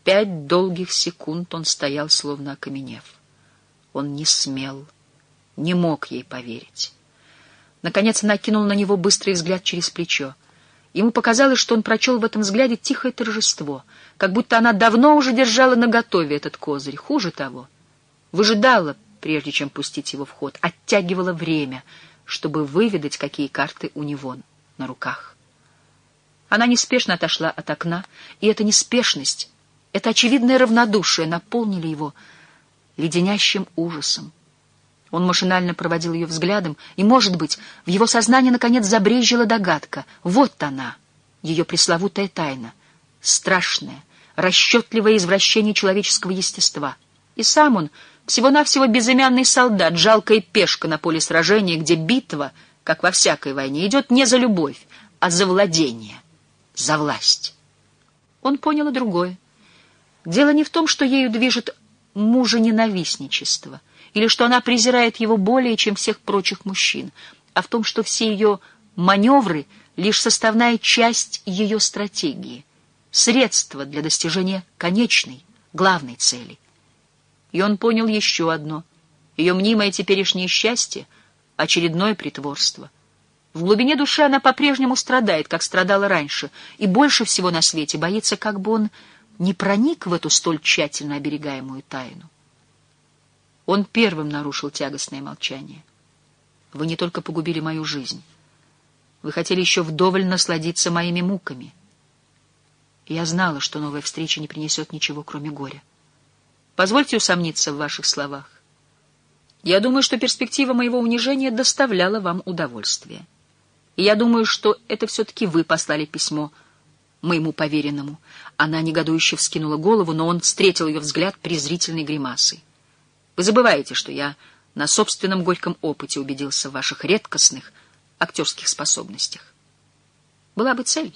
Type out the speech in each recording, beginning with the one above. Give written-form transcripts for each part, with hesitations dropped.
5 долгих секунд он стоял, словно окаменев. Он не смел, не мог ей поверить. Наконец она кинула на него быстрый взгляд через плечо. Ему показалось, что он прочел в этом взгляде тихое торжество, как будто она давно уже держала наготове этот козырь. Хуже того, выжидала, прежде чем пустить его в ход, оттягивала время, чтобы выведать, какие карты у него на руках. Она неспешно отошла от окна, и эта неспешность, это очевидное равнодушие наполнили его леденящим ужасом. Он машинально проводил ее взглядом, и, может быть, в его сознании наконец забрезжила догадка. Вот она, ее пресловутая тайна, страшное, расчетливое извращение человеческого естества. И сам он всего-навсего безымянный солдат, жалкая пешка на поле сражения, где битва, как во всякой войне, идет не за любовь, а за владение, за власть. Он понял и другое. Дело не в том, что ею движет мужененавистничество, или что она презирает его более, чем всех прочих мужчин, а в том, что все ее маневры — лишь составная часть ее стратегии, средство для достижения конечной, главной цели. И он понял еще одно — ее мнимое теперешнее счастье — очередное притворство. В глубине души она по-прежнему страдает, как страдала раньше, и больше всего на свете боится, как бы он не проник в эту столь тщательно оберегаемую тайну. Он первым нарушил тягостное молчание. Вы не только погубили мою жизнь. Вы хотели еще вдоволь насладиться моими муками. Я знала, что новая встреча не принесет ничего, кроме горя. Позвольте усомниться в ваших словах. Я думаю, что перспектива моего унижения доставляла вам удовольствие. И я думаю, что это все-таки вы послали письмо моему поверенному. Она негодующе вскинула голову, но он встретил ее взгляд презрительной гримасой. Вы забываете, что я на собственном горьком опыте убедился в ваших редкостных актерских способностях. Была бы цель.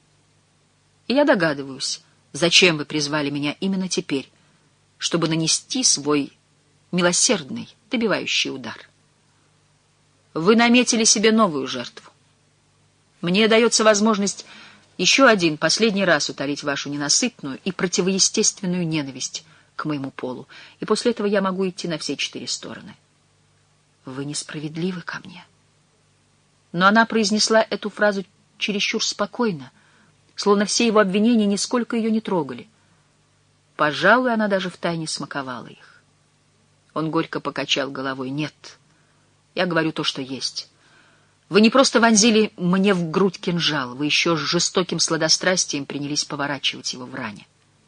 И я догадываюсь, зачем вы призвали меня именно теперь, чтобы нанести свой милосердный, добивающий удар. Вы наметили себе новую жертву. Мне дается возможность еще один, последний раз утолить вашу ненасытную и противоестественную ненависть к моему полу, и после этого я могу идти на все 4 стороны. Вы несправедливы ко мне. Но она произнесла эту фразу чересчур спокойно, словно все его обвинения нисколько ее не трогали. Пожалуй, она даже втайне смаковала их. Он горько покачал головой. Нет, я говорю то, что есть. Вы не просто вонзили мне в грудь кинжал, вы еще с жестоким сладострастием принялись поворачивать его в ране.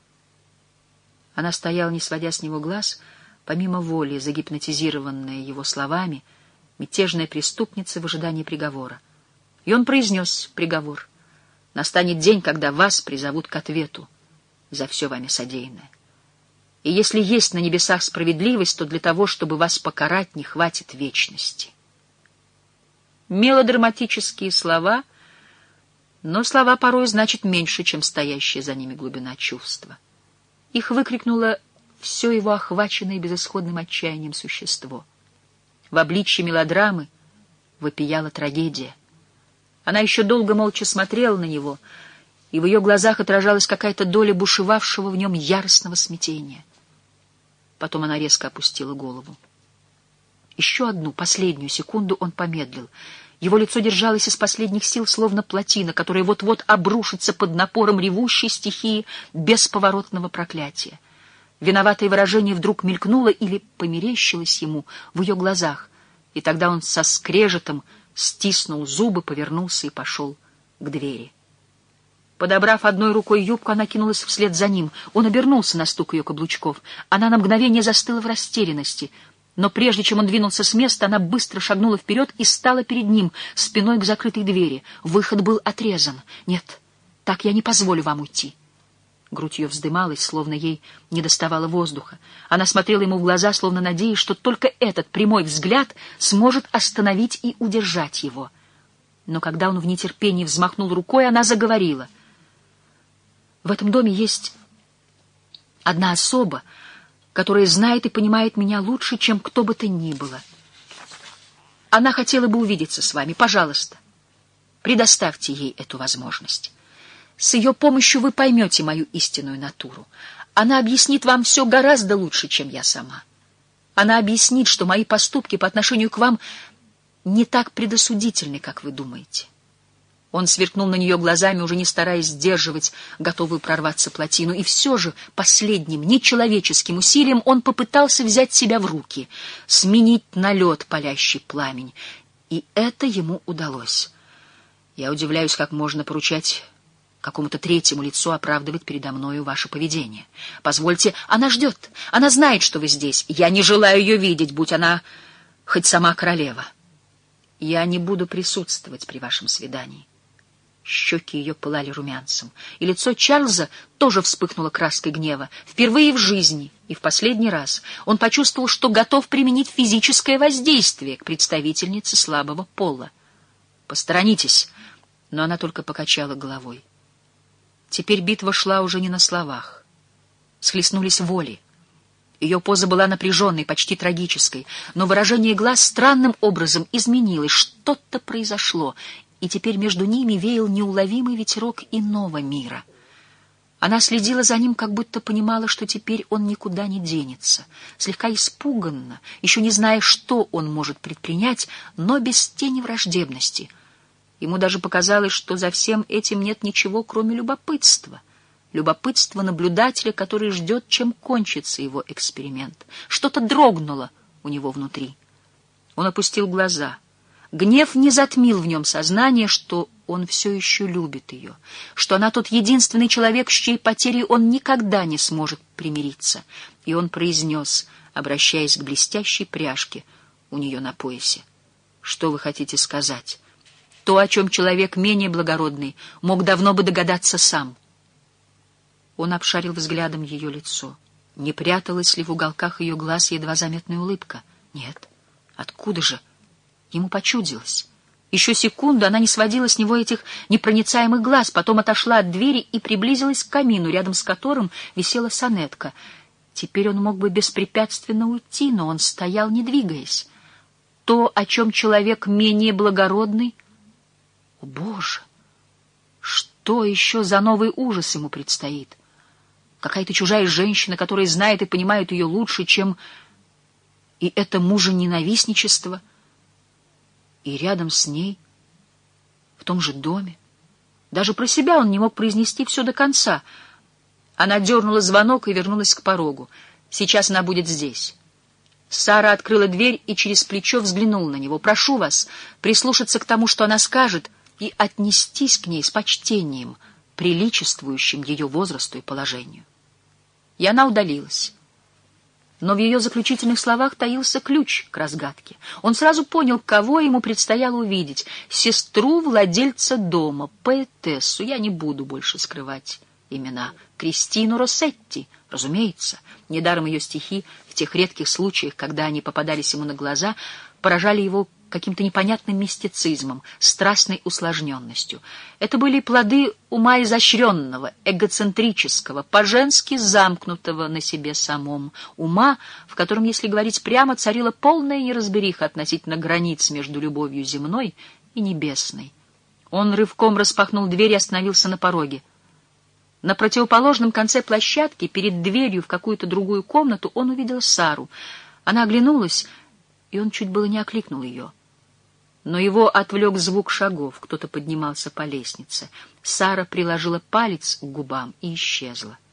Она стояла, не сводя с него глаз, помимо воли, загипнотизированная его словами, мятежная преступница в ожидании приговора. И он произнес приговор. Настанет день, когда вас призовут к ответу за все вами содеянное. И если есть на небесах справедливость, то для того, чтобы вас покарать, не хватит вечности. Мелодраматические слова, но слова порой значат меньше, чем стоящая за ними глубина чувства. Их выкрикнуло все его охваченное безысходным отчаянием существо. В обличье мелодрамы вопияла трагедия. Она еще долго молча смотрела на него, и в ее глазах отражалась какая-то доля бушевавшего в нем яростного смятения. Потом она резко опустила голову. Еще одну, последнюю секунду он помедлил. Его лицо держалось из последних сил, словно плотина, которая вот-вот обрушится под напором ревущей стихии бесповоротного проклятия. Виноватое выражение вдруг мелькнуло или померещилось ему в ее глазах, и тогда он со скрежетом стиснул зубы, повернулся и пошел к двери. Подобрав одной рукой юбку, она кинулась вслед за ним. Он обернулся на стук ее каблучков. Она на мгновение застыла в растерянности. Но прежде чем он двинулся с места, она быстро шагнула вперед и стала перед ним, спиной к закрытой двери. Выход был отрезан. «Нет, так я не позволю вам уйти». Грудь ее вздымалась, словно ей недоставало воздуха. Она смотрела ему в глаза, словно надеясь, что только этот прямой взгляд сможет остановить и удержать его. Но когда он в нетерпении взмахнул рукой, она заговорила. «В этом доме есть одна особа, которая знает и понимает меня лучше, чем кто бы то ни было. Она хотела бы увидеться с вами. Пожалуйста, предоставьте ей эту возможность. С ее помощью вы поймете мою истинную натуру. Она объяснит вам все гораздо лучше, чем я сама. Она объяснит, что мои поступки по отношению к вам не так предосудительны, как вы думаете». Он сверкнул на нее глазами, уже не стараясь сдерживать готовую прорваться плотину, и все же последним, нечеловеческим усилием он попытался взять себя в руки, сменить на лед палящий пламень, и это ему удалось. «Я удивляюсь, как можно поручать какому-то третьему лицу оправдывать передо мною ваше поведение. Позвольте, она ждет, она знает, что вы здесь. Я не желаю ее видеть, будь она хоть сама королева. Я не буду присутствовать при вашем свидании». Щеки ее пылали румянцем, и лицо Чарльза тоже вспыхнуло краской гнева. Впервые в жизни и в последний раз он почувствовал, что готов применить физическое воздействие к представительнице слабого пола. «Посторонитесь!» Но она только покачала головой. Теперь битва шла уже не на словах. Схлестнулись воли. Ее поза была напряженной, почти трагической, но выражение глаз странным образом изменилось. Что-то произошло, и теперь между ними веял неуловимый ветерок иного мира. Она следила за ним, как будто понимала, что теперь он никуда не денется. Слегка испуганно, еще не зная, что он может предпринять, но без тени враждебности. Ему даже показалось, что за всем этим нет ничего, кроме любопытства. Любопытство наблюдателя, который ждет, чем кончится его эксперимент. Что-то дрогнуло у него внутри. Он опустил глаза. Гнев не затмил в нем сознание, что он все еще любит ее, что она тот единственный человек, с чьей потерей он никогда не сможет примириться. И он произнес, обращаясь к блестящей пряжке у нее на поясе: «Что вы хотите сказать? То, о чем человек менее благородный мог давно бы догадаться сам». Он обшарил взглядом ее лицо. Не пряталась ли в уголках ее глаз едва заметная улыбка? Нет. Откуда же? Ему почудилось. Еще секунду она не сводила с него этих непроницаемых глаз, потом отошла от двери и приблизилась к камину, рядом с которым висела сонетка. Теперь он мог бы беспрепятственно уйти, но он стоял, не двигаясь. То, о чем человек менее благородный... О, Боже! Что еще за новый ужас ему предстоит? Какая-то чужая женщина, которая знает и понимает ее лучше, чем... И это мужененавистничество... И рядом с ней, в том же доме. Даже про себя он не мог произнести все до конца. Она дернула звонок и вернулась к порогу. Сейчас она будет здесь. Сара открыла дверь и через плечо взглянула на него. «Прошу вас прислушаться к тому, что она скажет, и отнестись к ней с почтением, приличествующим ее возрасту и положению». И она удалилась. Но в ее заключительных словах таился ключ к разгадке. Он сразу понял, кого ему предстояло увидеть: сестру владельца дома, поэтессу, я не буду больше скрывать имена, Кристину Россетти, разумеется. Недаром ее стихи, в тех редких случаях, когда они попадались ему на глаза, поражали его каким-то непонятным мистицизмом, страстной усложненностью. Это были плоды ума изощренного, эгоцентрического, по-женски замкнутого на себе самом, ума, в котором, если говорить прямо, царила полная неразбериха относительно границ между любовью земной и небесной. Он рывком распахнул дверь и остановился на пороге. На противоположном конце площадки, перед дверью в какую-то другую комнату, он увидел Сару. Она оглянулась, и он чуть было не окликнул ее. Но его отвлек звук шагов. Кто-то поднимался по лестнице. Сара приложила палец к губам и исчезла.